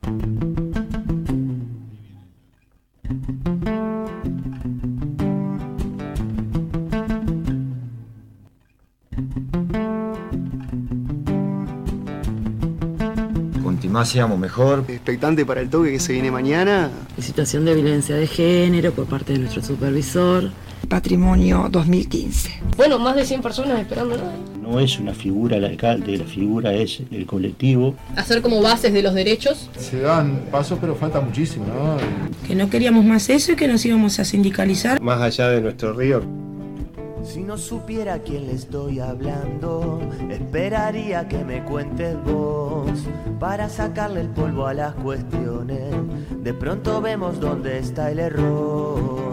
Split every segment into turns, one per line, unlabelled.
Cuanto más seamos mejor.
Expectante para el toque que se viene mañana.
Situación de violencia de género por parte de nuestro supervisor.
Patrimonio 2015.
Bueno, más de 100 personas esperándolo.
No es una figura el alcalde, la figura es el colectivo.
Hacer como bases de los derechos.
Se dan pasos, pero falta muchísimo, ¿no?
Que no queríamos más eso y que nos íbamos a sindicalizar.
Más allá de nuestro río.
Si no supiera a quién le estoy hablando, esperaría que me cuentes vos, para sacarle el polvo a las cuestiones. De pronto vemos dónde está el error.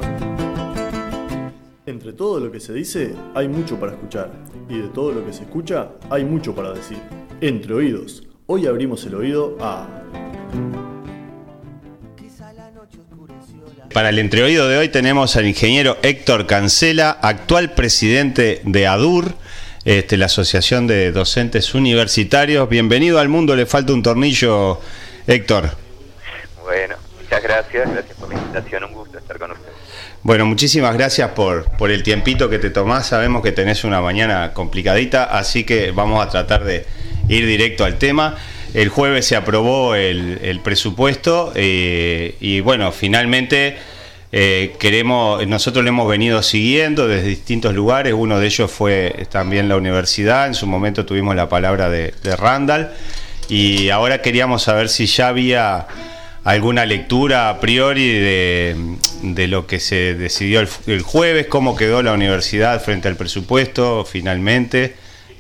Entre todo lo que se dice, hay mucho para escuchar. Y de todo lo que se escucha, hay mucho para decir. Entre oídos. Hoy abrimos el oído a...
Para el entreoído de hoy tenemos al ingeniero Héctor Cancela, actual presidente de ADUR, la Asociación de Docentes Universitarios. Bienvenido al mundo, le falta un tornillo, Héctor.
Bueno, muchas gracias por la invitación, un gusto estar con ustedes.
Bueno, muchísimas gracias por el tiempito que te tomás. Sabemos que tenés una mañana complicadita, así que vamos a tratar de ir directo al tema. El jueves se aprobó el presupuesto y bueno, finalmente nosotros lo hemos venido siguiendo desde distintos lugares. Uno de ellos fue también la universidad. En su momento tuvimos la palabra de Randall y ahora queríamos saber si ya había alguna lectura a priori de lo que se decidió el jueves, cómo quedó la universidad frente al presupuesto finalmente.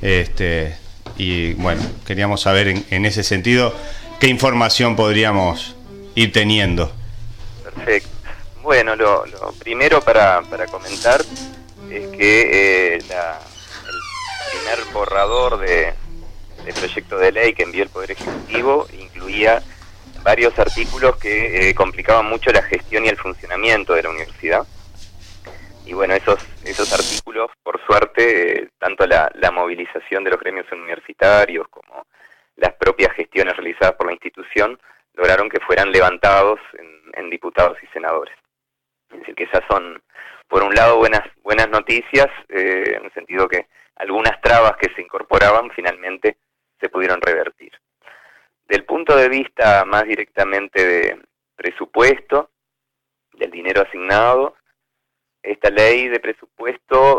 Y bueno, queríamos saber en ese sentido qué información podríamos ir teniendo.
Perfecto. Bueno, lo primero para comentar es que el primer borrador de proyecto de ley que envió el Poder Ejecutivo incluía varios artículos que complicaban mucho la gestión y el funcionamiento de la universidad. Y bueno, esos artículos, por suerte, tanto la movilización de los gremios universitarios como las propias gestiones realizadas por la institución, lograron que fueran levantados en diputados y senadores. Es decir, que esas son, por un lado, buenas noticias, en el sentido que algunas trabas que se incorporaban finalmente se pudieron revertir. Del punto de vista más directamente de presupuesto, del dinero asignado, esta ley de presupuesto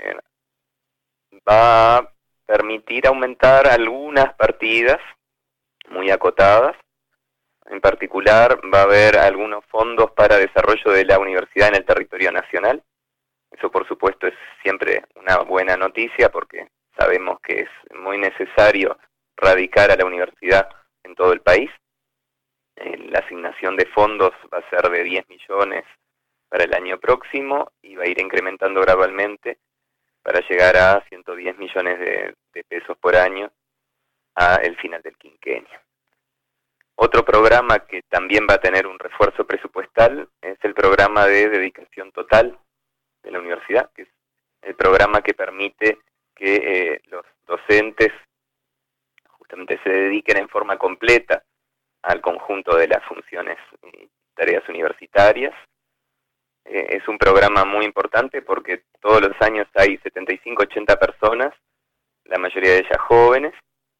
va a permitir aumentar algunas partidas muy acotadas. En particular, va a haber algunos fondos para desarrollo de la universidad en el territorio nacional. Eso, por supuesto, es siempre una buena noticia porque sabemos que es muy necesario radicar a la universidad en todo el país. La asignación de fondos va a ser de 10 millones para el año próximo y va a ir incrementando gradualmente para llegar a 110 millones de pesos por año al final del quinquenio. Otro programa que también va a tener un refuerzo presupuestal es el programa de dedicación total de la universidad, que es el programa que permite que los docentes justamente se dediquen en forma completa al conjunto de las funciones y tareas universitarias. Es un programa muy importante porque todos los años hay 75-80 personas, la mayoría de ellas jóvenes,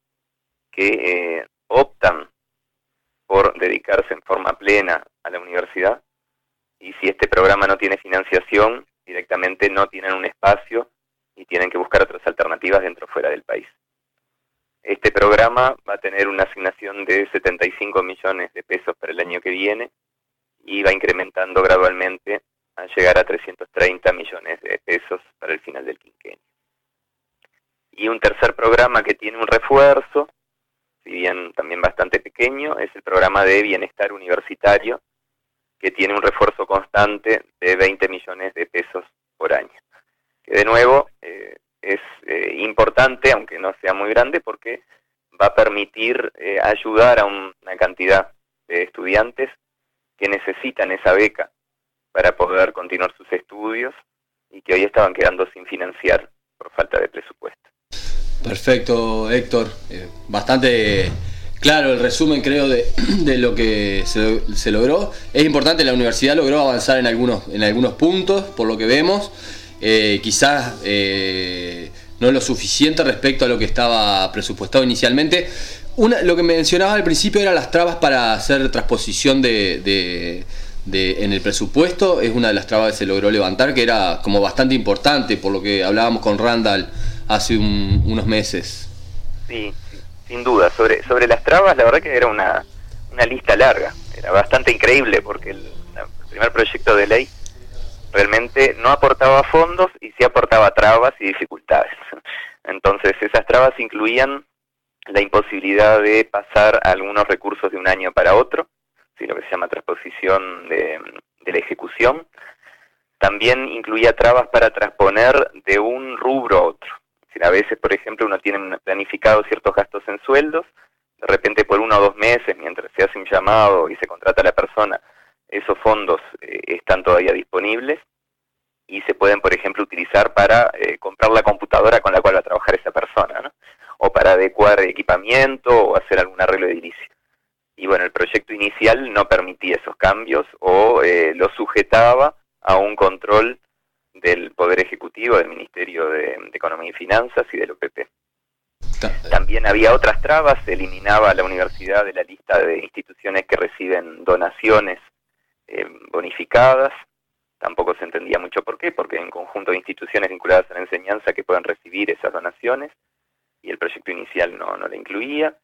que optan por dedicarse en forma plena a la universidad, y si este programa no tiene financiación, directamente no tienen un espacio y tienen que buscar otras alternativas dentro o fuera del país. Este programa va a tener una asignación de 75 millones de pesos para el año que viene y va incrementando gradualmente a llegar a 330 millones de pesos para el final del quinquenio. Y un tercer programa que tiene un refuerzo, si bien también bastante pequeño, es el programa de bienestar universitario, que tiene un refuerzo constante de 20 millones de pesos por año. Que de nuevo es importante, aunque no sea muy grande, porque va a permitir ayudar a una cantidad de estudiantes que necesitan esa beca para poder continuar sus estudios y que hoy estaban quedando sin financiar por falta de presupuesto.
Perfecto, Héctor. Bastante
Claro, el resumen creo de lo que se logró. Es importante, la universidad logró avanzar en algunos puntos, por lo que vemos. Quizás no lo suficiente respecto a lo que estaba presupuestado inicialmente. Lo que mencionaba al principio eran las trabas para hacer transposición en el presupuesto. Es una de las trabas que se logró levantar, que era como bastante importante, por lo que hablábamos con Randall hace unos meses.
Sí, sin duda. Sobre las trabas, la verdad que era una lista larga. Era bastante increíble porque el primer proyecto de ley realmente no aportaba fondos y sí aportaba trabas y dificultades. Entonces esas trabas incluían la imposibilidad de pasar algunos recursos de un año para otro, ¿sí? Lo que se llama transposición de la ejecución. También incluía trabas para transponer de un rubro a otro. A veces, por ejemplo, uno tiene planificado ciertos gastos en sueldos, de repente por 1 o 2 meses, mientras se hace un llamado y se contrata a la persona, esos fondos están todavía disponibles y se pueden, por ejemplo, utilizar para comprar la computadora con la cual va a trabajar esa persona, ¿no? O para adecuar equipamiento o hacer algún arreglo edilicio. Y bueno, el proyecto inicial no permitía esos cambios o lo sujetaba a un control del Poder Ejecutivo, del Ministerio de Economía y Finanzas y del OPP. También había otras trabas, se eliminaba a la universidad de la lista de instituciones que reciben donaciones bonificadas. Tampoco se entendía mucho por qué, porque hay un conjunto de instituciones vinculadas a la enseñanza que pueden recibir esas donaciones, y el proyecto inicial no la incluía.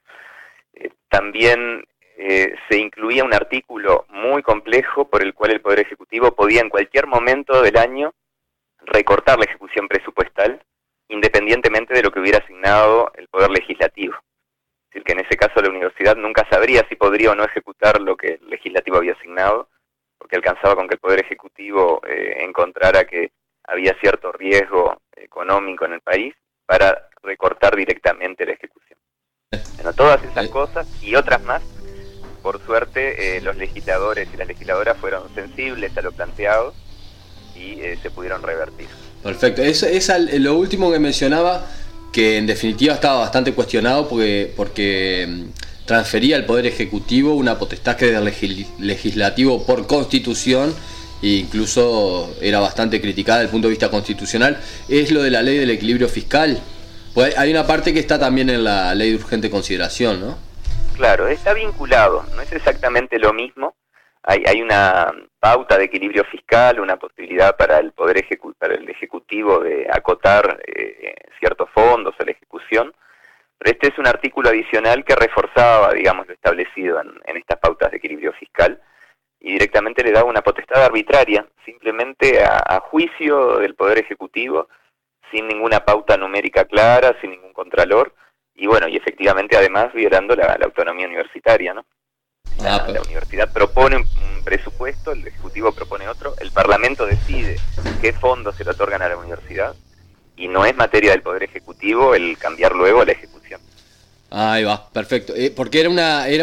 También se incluía un artículo muy complejo por el cual el Poder Ejecutivo podía en cualquier momento del año recortar la ejecución presupuestal, independientemente de lo que hubiera asignado el Poder Legislativo. Es decir, que en ese caso la universidad nunca sabría si podría o no ejecutar lo que el Legislativo había asignado, porque alcanzaba con que el Poder Ejecutivo encontrara que había cierto riesgo económico en el país para recortar directamente la ejecución. Bueno, todas esas cosas y otras más, por suerte, los legisladores y las legisladoras fueron sensibles a lo planteado y se pudieron revertir.
Perfecto. Es lo último que mencionaba, que en definitiva estaba bastante cuestionado porque transfería al Poder Ejecutivo una potestad que era del Legislativo por Constitución, e incluso era bastante criticada desde el punto de vista constitucional. Es lo de la ley del equilibrio fiscal. Pues hay una parte que está también en la ley de urgente consideración, ¿no?
Claro, está vinculado, no es exactamente lo mismo. Hay una pauta de equilibrio fiscal, una posibilidad para el Poder Ejecutivo de acotar ciertos fondos a la ejecución, pero este es un artículo adicional que reforzaba, digamos, lo establecido en estas pautas de equilibrio fiscal y directamente le daba una potestad arbitraria, simplemente a juicio del Poder Ejecutivo, sin ninguna pauta numérica clara, sin ningún contralor, y bueno, y efectivamente además violando la autonomía universitaria, ¿no? La universidad propone un presupuesto, el Ejecutivo propone otro, el Parlamento decide qué fondos se le otorgan a la universidad, y no es materia del Poder Ejecutivo el cambiar luego la ejecución.
Ahí va, perfecto. Porque era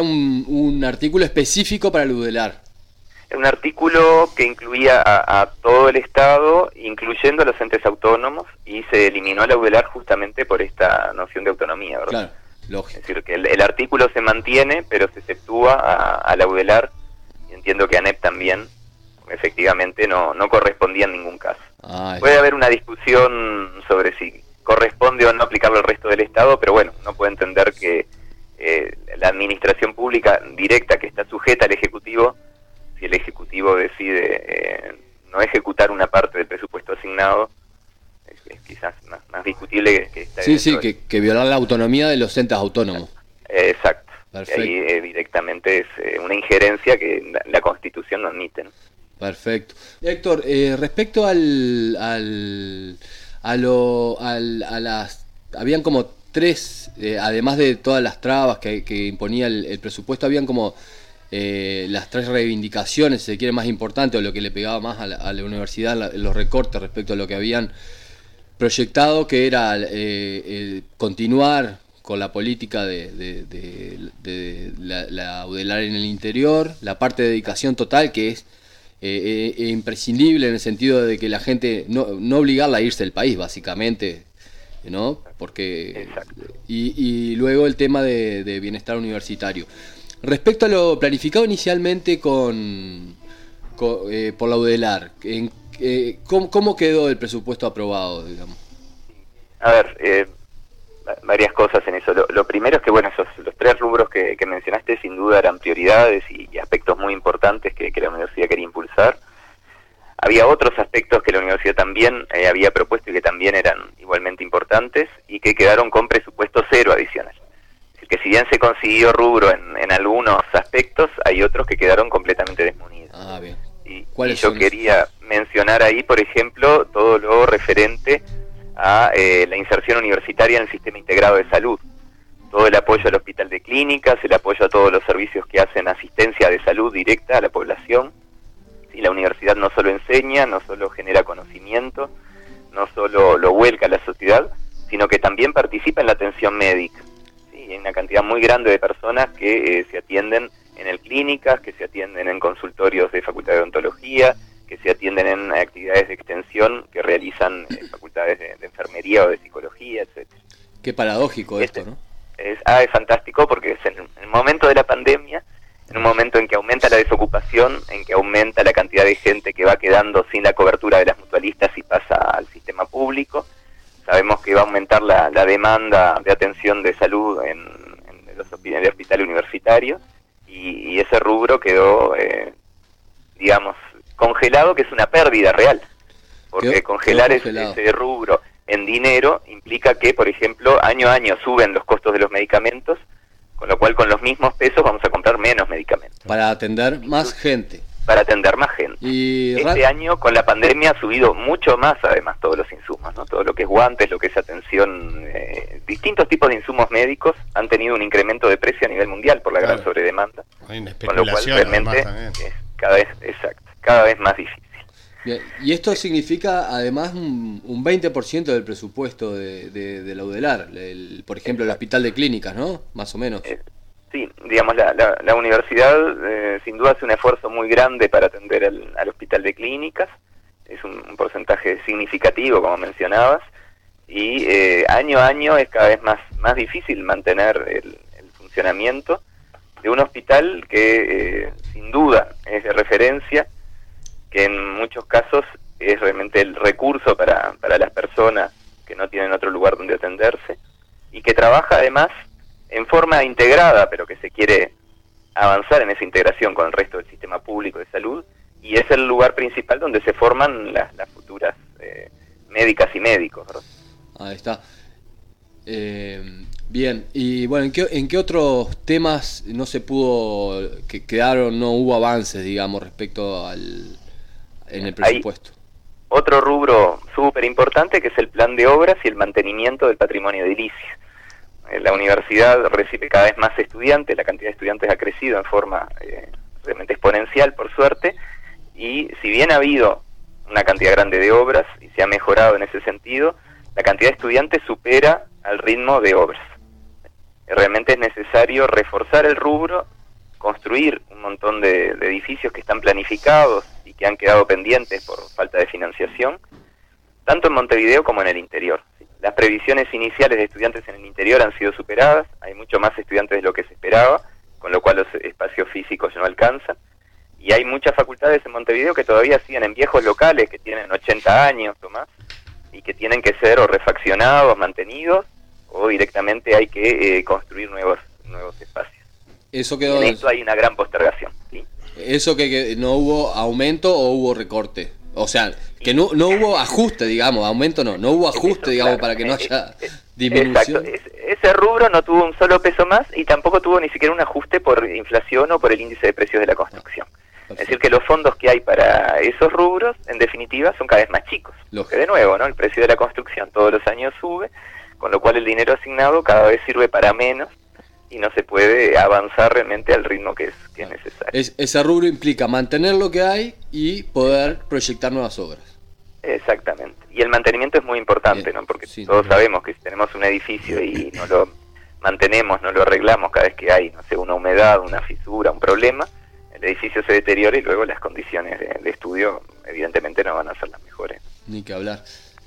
un artículo específico para el UDELAR.
Un artículo que incluía a todo el Estado, incluyendo a los entes autónomos, y se eliminó la UDELAR justamente por esta noción de autonomía, ¿verdad?
Claro, lógico.
Es decir, que el artículo se mantiene, pero se exceptúa a la UDELAR, y entiendo que a ANEP también, efectivamente no correspondía en ningún caso. Puede haber una discusión sobre si corresponde o no aplicarlo al resto del Estado, pero bueno, uno puede entender que la administración pública directa que está sujeta al Ejecutivo, si el Ejecutivo decide no ejecutar una parte del presupuesto asignado, es quizás más discutible que está.
Que violar la autonomía de los entes autónomos.
Exacto.
Perfecto.
Ahí directamente es una injerencia que la Constitución no admite, ¿no?
Perfecto. Héctor, respecto habían como tres, además de todas las trabas que imponía el presupuesto, habían como las tres reivindicaciones, si se quiere, más importantes, o lo que le pegaba más a la universidad, los recortes respecto a lo que habían proyectado, que era continuar con la política de la UDELAR en el interior, la parte de dedicación total, que es imprescindible en el sentido de que la gente, no obligarla a irse del país, básicamente, ¿no? Porque y luego el tema de bienestar universitario. Respecto a lo planificado inicialmente por la UDELAR, ¿cómo quedó el presupuesto aprobado, digamos?
A ver, varias cosas en eso. Lo primero es que, bueno, los 3 rubros que mencionaste sin duda eran prioridades y aspectos muy importantes que la universidad quería impulsar. Había otros aspectos que la universidad también había propuesto y que también eran igualmente importantes y que quedaron con presupuesto cero adicional. Es decir, que si bien se consiguió rubro en algunos aspectos, hay otros que quedaron completamente desmunidos.
Ah, bien.
Y yo quería mencionar ahí, por ejemplo, todo lo referente a la inserción universitaria en el sistema integrado de salud. Todo el apoyo al hospital de clínicas, el apoyo a todos los servicios que hacen asistencia de salud directa a la población. Y la universidad no solo enseña, no solo genera conocimiento, no solo lo vuelca a la sociedad, sino que también participa en la atención médica. ¿Sí? Hay una cantidad muy grande de personas que se atienden en clínicas, que se atienden en consultorios de Facultad de Odontología, que se atienden en actividades de extensión que realizan facultades de enfermería o de psicología, etcétera.
Qué paradójico esto, ¿no?
Es fantástico porque es en el momento de la pandemia, en un momento en que aumenta la desocupación, en que aumenta la cantidad de gente que va quedando sin la cobertura de las mutualistas y pasa al sistema público. Sabemos que va a aumentar la demanda de atención de salud en los hospitales universitarios y ese rubro quedó, digamos, congelado, que es una pérdida real, porque congelar ese rubro en dinero implica que, por ejemplo, año a año suben los costos de los medicamentos, con lo cual con los mismos pesos vamos a comprar menos medicamentos.
Para atender más gente.
Para atender más gente.
Y
este año con la pandemia ha subido mucho más, además, todos los insumos, ¿no? Todo lo que es guantes, lo que es atención, distintos tipos de insumos médicos han tenido un incremento de precio a nivel mundial por la gran sobredemanda.
Hay una
con lo cual realmente es cada vez más difícil.
Bien. Y esto significa además un 20% del presupuesto de la UDELAR, por ejemplo el hospital de clínicas, ¿no? Más o menos.
Sí, digamos, la universidad sin duda hace un esfuerzo muy grande para atender al hospital de clínicas, es un porcentaje significativo, como mencionabas, y año a año es cada vez más difícil mantener el funcionamiento de un hospital que sin duda es de referencia, que en muchos casos es realmente el recurso para las personas que no tienen otro lugar donde atenderse, y que trabaja además en forma integrada, pero que se quiere avanzar en esa integración con el resto del sistema público de salud, y es el lugar principal donde se forman las futuras médicas y médicos, ¿verdad?
Ahí está. Bien, y bueno, ¿en qué otros temas no se pudo, que quedaron, no hubo avances, digamos, respecto en el presupuesto?
Hay otro rubro súper importante que es el plan de obras y el mantenimiento del patrimonio edilicio. La universidad recibe cada vez más estudiantes, la cantidad de estudiantes ha crecido en forma realmente exponencial, por suerte, y si bien ha habido una cantidad grande de obras y se ha mejorado en ese sentido, la cantidad de estudiantes supera al ritmo de obras. Realmente es necesario reforzar el rubro, construir un montón de edificios que están planificados y que han quedado pendientes por falta de financiación, tanto en Montevideo como en el interior. Las previsiones iniciales de estudiantes en el interior han sido superadas, hay mucho más estudiantes de lo que se esperaba, con lo cual los espacios físicos no alcanzan, y hay muchas facultades en Montevideo que todavía siguen en viejos locales que tienen 80 años o más, y que tienen que ser o refaccionados, mantenidos, o directamente hay que construir nuevos espacios.
Eso quedó...
En esto hay una gran postergación, ¿sí?
Eso que no hubo aumento o hubo recorte. O sea, que no hubo ajuste, digamos, aumento no hubo ajuste, eso, digamos, claro, para que no haya disminución.
Exacto, ese rubro no tuvo un solo peso más y tampoco tuvo ni siquiera un ajuste por inflación o por el índice de precios de la construcción. Es decir, que los fondos que hay para esos rubros, en definitiva, son cada vez más chicos. Que de nuevo, ¿no? El precio de la construcción todos los años sube, con lo cual el dinero asignado cada vez sirve para menos y no se puede avanzar realmente al ritmo que es necesario.
Ese rubro implica mantener lo que hay y poder proyectar nuevas obras.
Exactamente. Y el mantenimiento es muy importante, ¿no? Porque todos sabemos que si tenemos un edificio y no lo mantenemos, no lo arreglamos cada vez que hay, no sé, una humedad, una fisura, un problema, el edificio se deteriora y luego las condiciones de estudio evidentemente no van a ser las mejores.
Ni que hablar.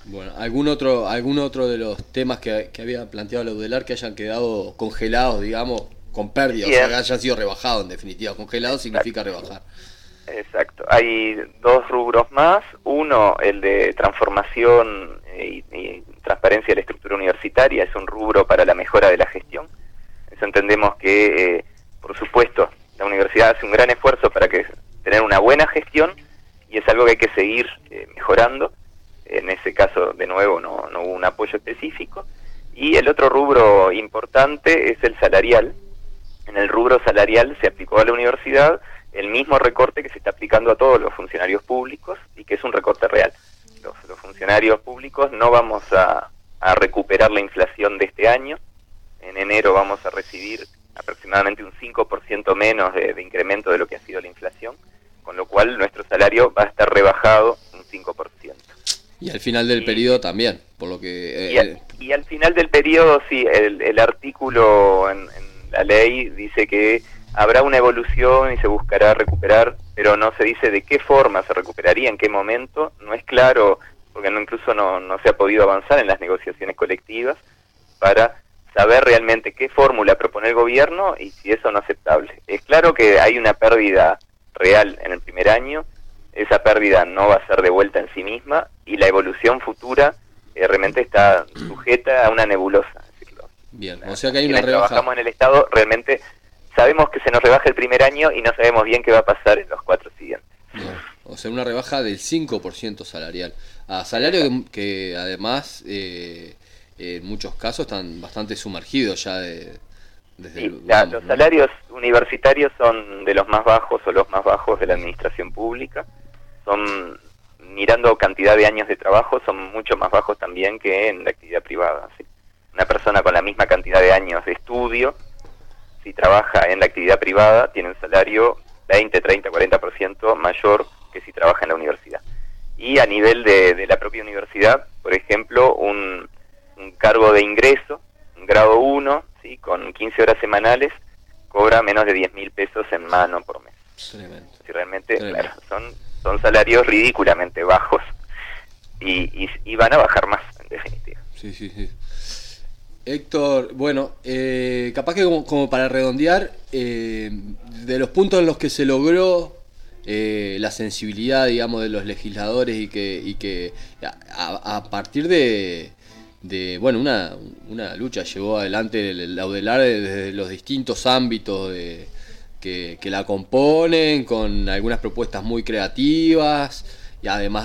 Bueno, ¿algún otro de los temas que había planteado la UDELAR que hayan quedado congelados, digamos, con pérdida, o sea, que hayan sido rebajados en definitiva? Congelado significa rebajar.
Exacto. Hay dos rubros más. Uno, el de transformación y transparencia de la estructura universitaria, es un rubro para la mejora de la gestión. Eso entendemos que, por supuesto, la universidad hace un gran esfuerzo para tener una buena gestión y es algo que hay que seguir mejorando. En ese caso, de nuevo, no hubo un apoyo específico. Y el otro rubro importante es el salarial. En el rubro salarial se aplicó a la universidad el mismo recorte que se está aplicando a todos los funcionarios públicos y que es un recorte real. Los funcionarios públicos no vamos a recuperar la inflación de este año. En enero vamos a recibir aproximadamente un 5% menos de incremento de lo que ha sido la inflación, con lo cual nuestro salario va a estar rebajado un 5%.
Y al final del periodo también, por lo que...
Y al final del periodo, sí, el artículo en la ley dice que habrá una evolución y se buscará recuperar, pero no se dice de qué forma se recuperaría, en qué momento, no es claro, porque incluso no se ha podido avanzar en las negociaciones colectivas para saber realmente qué fórmula propone el gobierno y si es o no aceptable. Es claro que hay una pérdida real en el primer año, esa pérdida no va a ser devuelta en sí misma y la evolución futura realmente está sujeta a una nebulosa.
Bien, o sea que hay una rebaja.
Trabajamos en el Estado, realmente sabemos que se nos rebaja el primer año y no sabemos bien qué va a pasar en los 4 siguientes.
Bien. O sea, una rebaja del 5% salarial. A salario que además en muchos casos están bastante sumergidos ya
los salarios universitarios son de los más bajos o los más bajos de la administración pública. Son, mirando cantidad de años de trabajo, son mucho más bajos también que en la actividad privada. ¿Sí? Una persona con la misma cantidad de años de estudio, si trabaja en la actividad privada, tiene un salario 20, 30, 40% mayor que si trabaja en la universidad. Y a nivel de la propia universidad, por ejemplo, un cargo de ingreso, un grado 1, ¿sí? Con 15 horas semanales, cobra menos de 10.000 pesos en mano por mes.
Tremendo.
Si realmente, claro, son salarios ridículamente bajos y van a bajar más, en definitiva.
Sí. Héctor, bueno, capaz que como para redondear, de los puntos en los que se logró la sensibilidad, digamos, de los legisladores y que a partir de bueno, una lucha llevó adelante la UDELAR desde los distintos ámbitos que la componen, con algunas propuestas muy creativas y además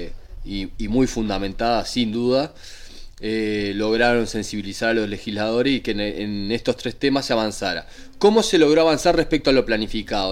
y muy fundamentadas sin duda. Lograron sensibilizar a los legisladores y que en estos 3 temas se avanzara. ¿Cómo se logró avanzar respecto a lo planificado?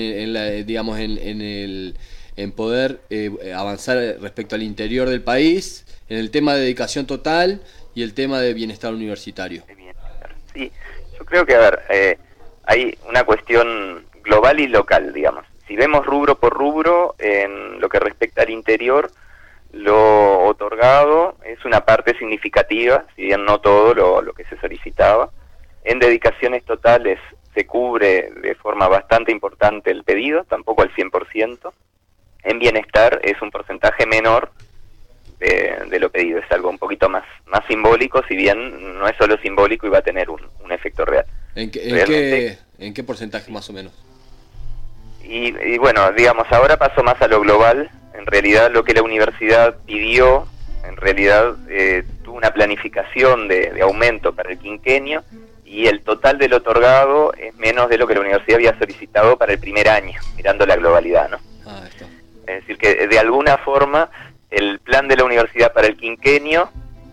En poder avanzar respecto al interior del país, en el tema de dedicación total y el tema de bienestar universitario.
Sí, yo creo que, hay una cuestión global y local, digamos. Si vemos rubro por rubro, en lo que respecta al interior, lo otorgado es una parte significativa, si bien no todo lo que se solicitaba. En dedicaciones totales se cubre de forma bastante importante el pedido, tampoco al 100%. En bienestar es un porcentaje menor de lo pedido, es algo un poquito más simbólico, si bien no es solo simbólico y va a tener un efecto real.
¿En qué porcentaje más o menos?
Y bueno, digamos, ahora paso más a lo global. En realidad lo que la universidad pidió, en realidad tuvo una planificación de aumento para el quinquenio y el total del otorgado es menos de lo que la universidad había solicitado para el primer año, mirando la globalidad, ¿no?
Está.
Es decir, que de alguna forma el plan de la universidad para el quinquenio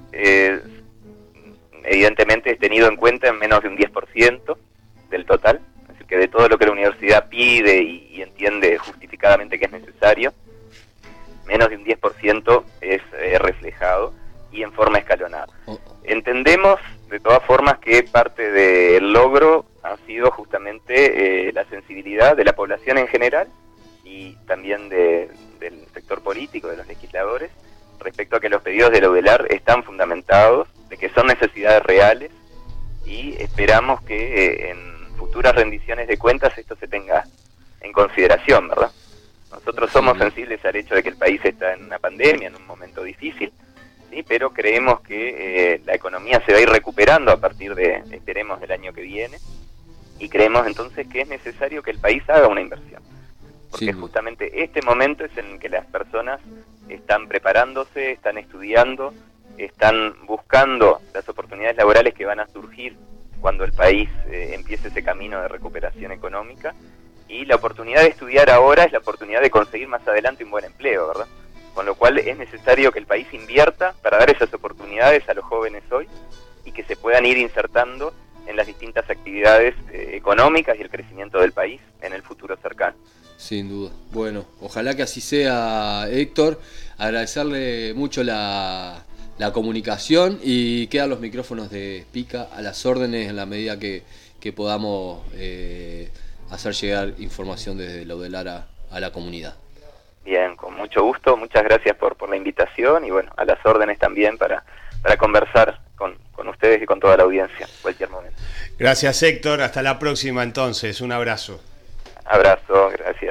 evidentemente es tenido en cuenta en menos de un 10% del total, es decir, que de todo lo que la universidad pide y entiende justificadamente que es necesario, menos de un 10% es reflejado y en forma escalonada. Entendemos de todas formas que parte del logro ha sido justamente la sensibilidad de la población en general y también del sector político, de los legisladores, respecto a que los pedidos de la UDELAR están fundamentados, de que son necesidades reales y esperamos que en futuras rendiciones de cuentas esto se tenga en consideración, ¿verdad? Nosotros somos sensibles al hecho de que el país está en una pandemia, en un momento difícil, ¿sí? Pero creemos que la economía se va a ir recuperando a partir de, esperemos, del año que viene, y creemos entonces que es necesario que el país haga una inversión, porque justamente este momento es en que las personas están preparándose, están estudiando, están buscando las oportunidades laborales que van a surgir cuando el país empiece ese camino de recuperación económica, y la oportunidad de estudiar ahora es la oportunidad de conseguir más adelante un buen empleo, ¿verdad? Con lo cual es necesario que el país invierta para dar esas oportunidades a los jóvenes hoy y que se puedan ir insertando en las distintas actividades económicas y el crecimiento del país en el futuro cercano.
Sin duda. Bueno, ojalá que así sea, Héctor. Agradecerle mucho la comunicación, y quedan los micrófonos de Pica a las órdenes en la medida que podamos hacer llegar información desde la UDELAR a la comunidad.
Bien, con mucho gusto, muchas gracias por la invitación, y bueno, a las órdenes también para conversar con ustedes y con toda la audiencia en cualquier momento.
Gracias, Héctor, hasta la próxima entonces, un abrazo.
Abrazo, gracias.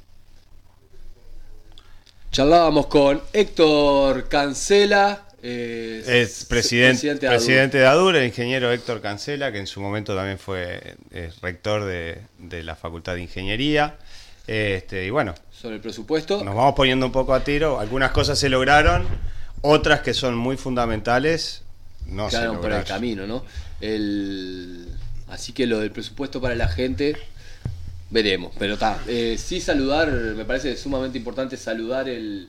Charlábamos con Héctor Cancela,
es presidente de ADUR, el ingeniero Héctor Cancela, que en su momento también fue rector de la Facultad de Ingeniería. Y bueno,
sobre el presupuesto
nos vamos poniendo un poco a tiro. Algunas cosas se lograron, otras que son muy fundamentales no se lograron
por el camino, ¿no? Así que lo del presupuesto para la gente veremos, pero está. Sí, saludar, me parece sumamente importante saludar el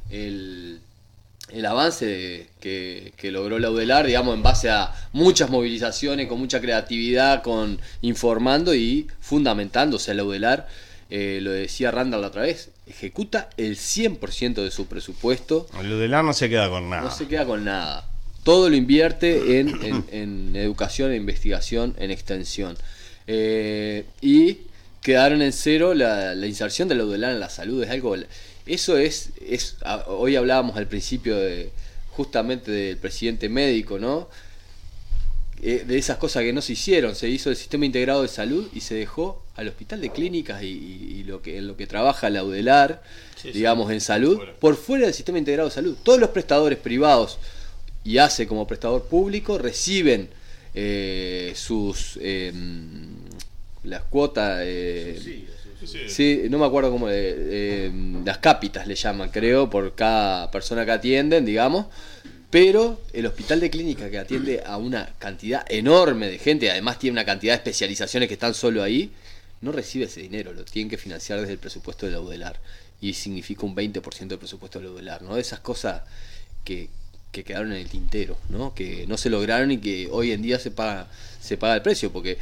avance que logró la UDELAR, digamos, en base a muchas movilizaciones, con mucha creatividad, con informando y fundamentándose a la UDELAR. Lo decía Randall la otra vez, ejecuta el 100% de su presupuesto.
El UDELAR no se queda con nada.
No se queda con nada. Todo lo invierte en educación, en investigación, en extensión. Y quedaron en cero la inserción de la UDELAR en la salud. Es algo... Eso es hoy hablábamos al principio justamente del presidente médico, ¿no? De esas cosas que no se hicieron. Se hizo el sistema integrado de salud y se dejó al hospital de clínicas y en lo que trabaja la UDELAR, digamos, en salud, por fuera del sistema integrado de salud. Todos los prestadores privados y ACE como prestador público reciben las cuotas, sí, no me acuerdo cómo, las cápitas le llaman, creo, por cada persona que atienden, digamos. Pero el hospital de clínica, que atiende a una cantidad enorme de gente, además tiene una cantidad de especializaciones que están solo ahí, no recibe ese dinero, lo tienen que financiar desde el presupuesto de la UDELAR, y significa un 20% del presupuesto de la UDELAR, ¿no? Esas cosas que quedaron en el tintero, ¿no? Que no se lograron y que hoy en día se paga el precio, porque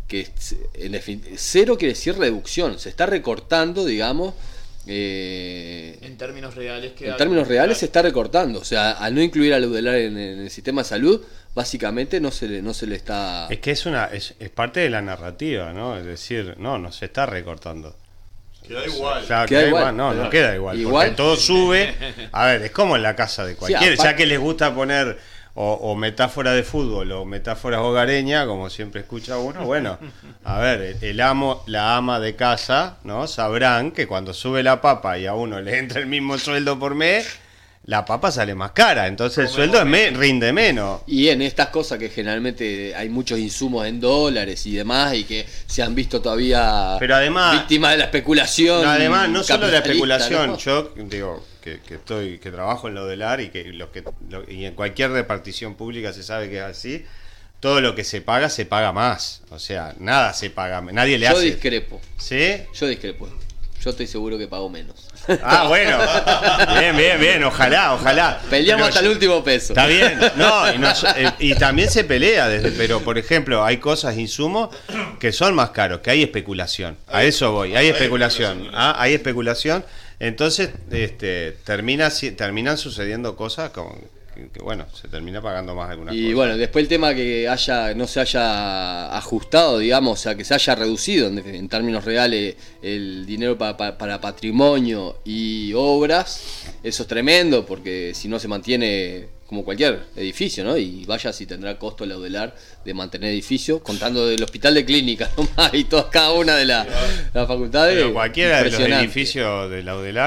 cero quiere decir reducción, se está recortando, digamos.
En términos reales
se está recortando, o sea, al no incluir a la UDELAR en el sistema de salud, básicamente no se le está...
Es que es parte de la narrativa, ¿no? Es decir, no se está recortando.
Queda igual.
Claro, queda igual. No queda igual. Porque todo sube. A ver, es como en la casa de cualquiera. Ya que les gusta poner o metáfora de fútbol o metáforas hogareñas, como siempre escucha uno, bueno, a ver, la ama de casa, ¿no? Sabrán que cuando sube la papa y a uno le entra el mismo sueldo por mes, la papa sale más cara, entonces el sueldo rinde menos.
Y en estas cosas que generalmente hay muchos insumos en dólares y demás, y que se han visto todavía víctimas de la especulación.
Además, no solo de la especulación, ¿no? Yo digo que trabajo en la UDELAR y y en cualquier repartición pública se sabe que es así. Todo lo que se paga más. O sea, nada se paga, nadie le hace.
Yo discrepo.
¿Sí?
Yo discrepo. Yo estoy seguro que pago menos.
Ah, bueno. Bien. Ojalá.
Peleamos hasta el último peso.
Está bien. Y también se pelea. Pero, por ejemplo, hay cosas, insumos, que son más caros, que hay especulación. A eso voy. Hay especulación. Hay especulación. Entonces, terminan sucediendo cosas que bueno, se termina pagando más algunas cosas.
Y bueno, después el tema que no se haya ajustado, digamos, o sea, que se haya reducido en términos reales el dinero para patrimonio y obras, eso es tremendo, porque si no se mantiene como cualquier edificio, ¿no? Y vaya si tendrá costo la UDELAR de mantener edificios, contando del hospital de clínica nomás y cada una de las facultades.
Pero cualquiera de los edificios de la UDELAR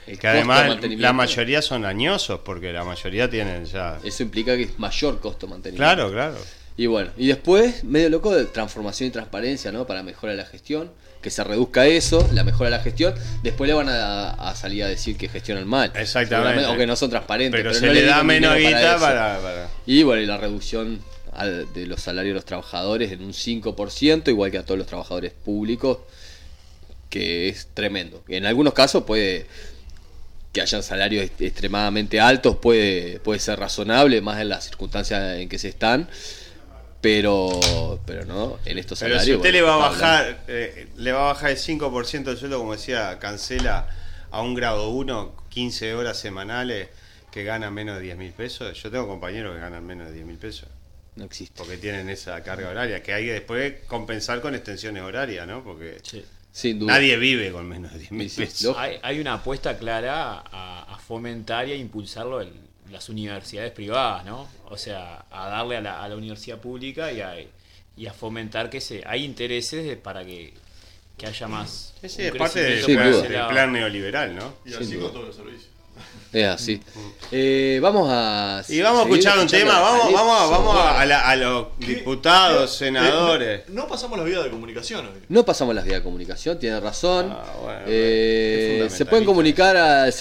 Que además la mayoría son añosos, porque la mayoría tienen ya...
Eso implica que es mayor costo de mantenimiento.
Claro.
Y bueno, y después, medio loco de transformación y transparencia, ¿no? Para mejorar la gestión, que se reduzca eso, la mejora de la gestión. Después le van a salir a decir que gestionan mal.
Exactamente.
O que no son transparentes.
Pero se no le da menos guita para...
Y bueno, y la reducción de los salarios de los trabajadores en un 5%, igual que a todos los trabajadores públicos, que es tremendo. En algunos casos puede que hayan salarios extremadamente altos, puede ser razonable, más en las circunstancias en que se están, pero no, en estos salarios...
Pero si usted le va a bajar el 5% del sueldo, como decía, Cancela, a un grado 1, 15 horas semanales, que ganan menos de 10.000 pesos. Yo tengo compañeros que ganan menos de 10.000 pesos.
No existe.
Porque tienen esa carga horaria, que hay que después compensar con extensiones horarias, ¿no? Porque
sin duda.
Nadie vive con menos de 10.000 pesos.
Hay una apuesta clara a fomentar y a impulsarlo en las universidades privadas, ¿no? O sea, a darle a la universidad pública y a fomentar que hay intereses para que haya más.
Ese es parte del plan neoliberal, ¿no?
Y así con todos los servicios.
Es así. Vamos a
escuchar un tema. Vamos a los diputados, senadores.
No pasamos la vía de comunicación hoy.
No pasamos las vías de comunicación, tiene razón. Se pueden comunicar al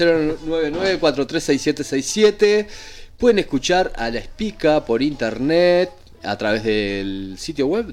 099-436767. Pueden escuchar a La Espica por internet a través del sitio web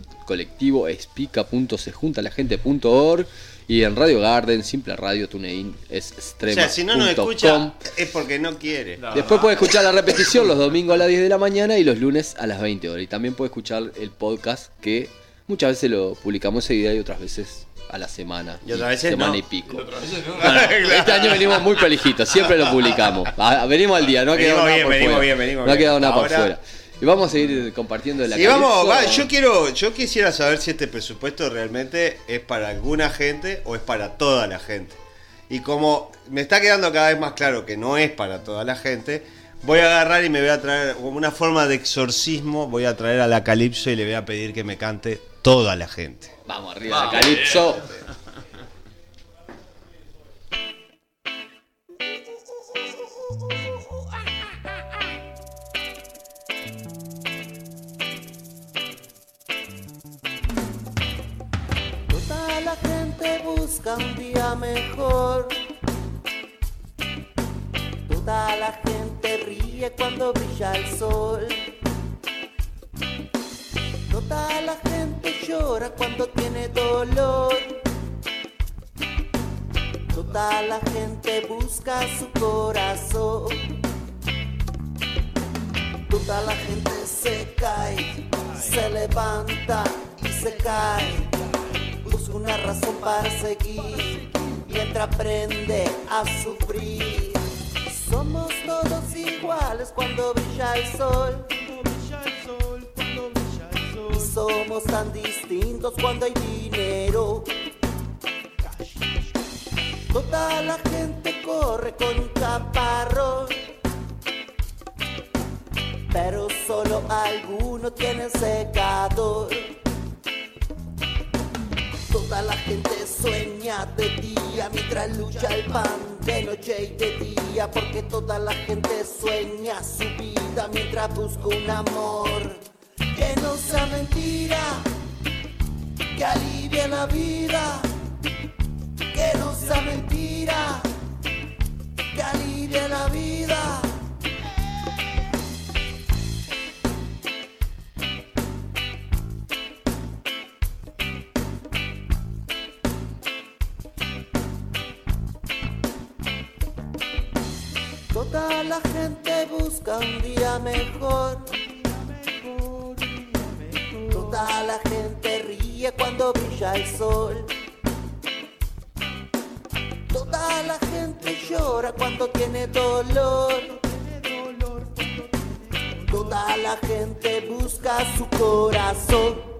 colectivoespica.sejuntalagente.org y en Radio Garden, Simple Radio, TuneIn, es Extrema.
O sea, si no nos escucha es porque no quiere.
Después puede escuchar la repetición los domingos a las 10 de la mañana y los lunes a las 20 horas. Y también puede escuchar el podcast, que muchas veces lo publicamos seguida y otras veces a la semana.
Y otras veces
semana y pico. Este año venimos muy prolijitos, siempre lo publicamos. Venimos al día, no ha quedado nada por fuera. No ha quedado nada por fuera. Y vamos a seguir compartiendo la
yo quisiera saber si este presupuesto realmente es para alguna gente o es para toda la gente. Y como me está quedando cada vez más claro que no es para toda la gente, voy a agarrar y me voy a traer, como una forma de exorcismo, voy a traer a la Calypso y le voy a pedir que me cante toda la gente.
Vamos arriba, la Calypso.
Busca un día mejor. Toda la gente ríe cuando brilla el sol. Toda la gente llora cuando tiene dolor. Toda la gente busca su corazón. Toda la gente se cae, se levanta y se cae. Busca una razón para seguir mientras aprende a sufrir. Somos todos iguales cuando brilla el sol. Y somos tan distintos cuando hay dinero. Toda la gente corre con un chaparrón, pero solo algunos tienen secador. Toda la gente sueña de día mientras lucha el pan, de noche y de día, porque toda la gente sueña su vida mientras busca un amor que no sea mentira, que alivie la vida, que no sea mentira, que alivie la vida. Toda la gente busca un día mejor. Toda la gente ríe cuando brilla el sol. Toda la gente llora cuando tiene dolor. Toda la gente busca su corazón.